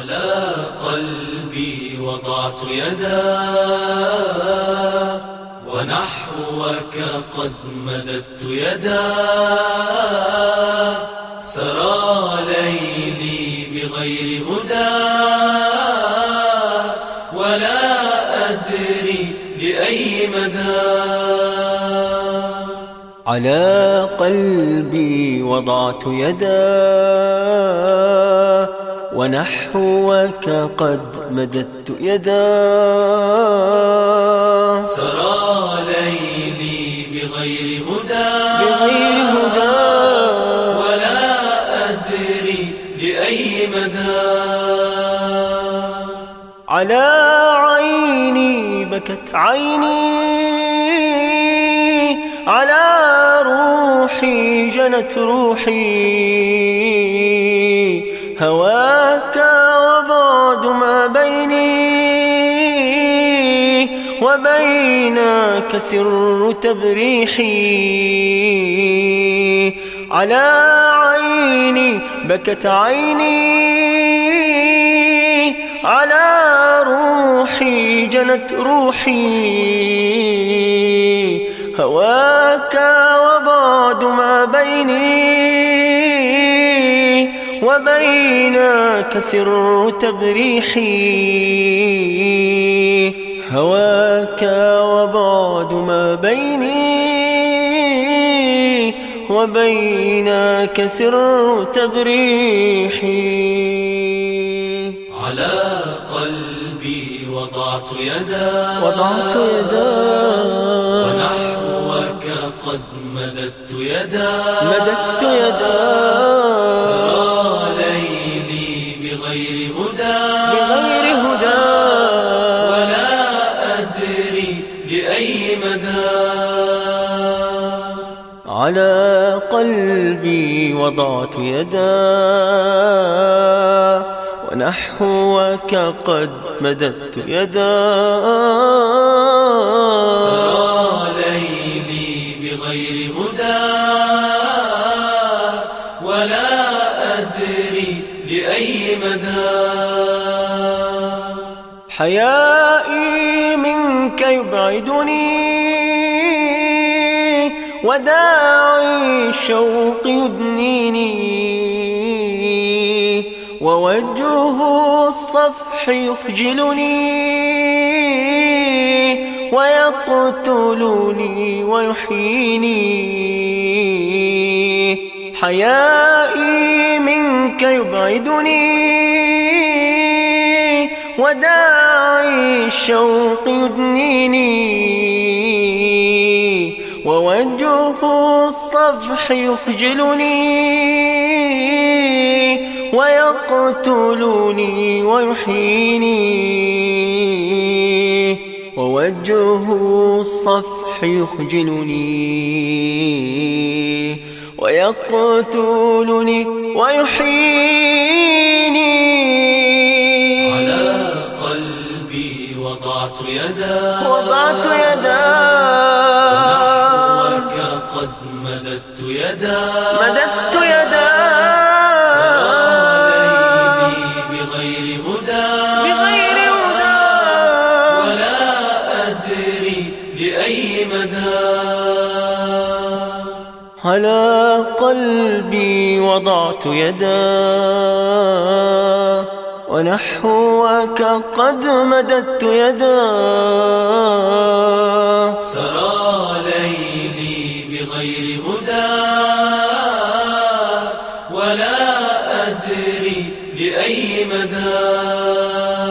على قلبي وضعت يدا ونحوك قد مددت يدا. سرى ليلي بغير هدى ولا أدري لأي مدى. على قلبي وضعت يدا ونحوك قد مددت يدا. سرى ليلي بغير هدى ولا أدري لأي مدى. على عيني بكت عيني على روحي جنت روحي. هواك وبعد ما بيني وبينك سر تبريحي. على عيني بكت عيني على روحي جنت روحي. هواك وبعد ما بيني وبينك سر تبريحي. هواك وبعد ما بيني وبينك سر تبريحي. على قلبي وضعت يدا ونحوك قد مددت يدا. سرى ليلي بغير هدى ولا أدري لأي مدى. على قلبي وضعت يدا ونحوك قد مددت يدا. سرى ليلي بغير هدى ولا أدري لأي مدى. حيائي منك يبعدني وداعي الشوق يدنيني. ووجه الصفح يخجلني ويقتلني ويحييني. حيائي منك يبعدني وداعي الشوق يدنيني. ووجه الصفح يخجلني ويقتلني ويحييني. ووجه الصفح يخجلني ويقتلني ويحييني. على قلبي وضعت يدا ونحوك قد مددت يدا. لأي مدى. على قلبي وضعت يدا ونحوك قد مددت يدا. سرى ليلي بغير هدى ولا أدري لأي مدى.